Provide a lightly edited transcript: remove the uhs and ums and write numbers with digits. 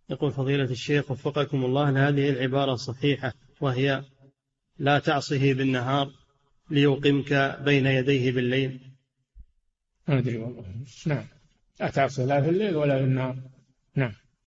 يقول فضيلة الشيخ وفقكم الله، هل هذه العبارة صحيحة وهي لا تعصه بالنهار ليوقمك بين يديه بالليل؟ ما أدري والله. نعم، لا تعصي لا في الليل ولا في النهار. نعم.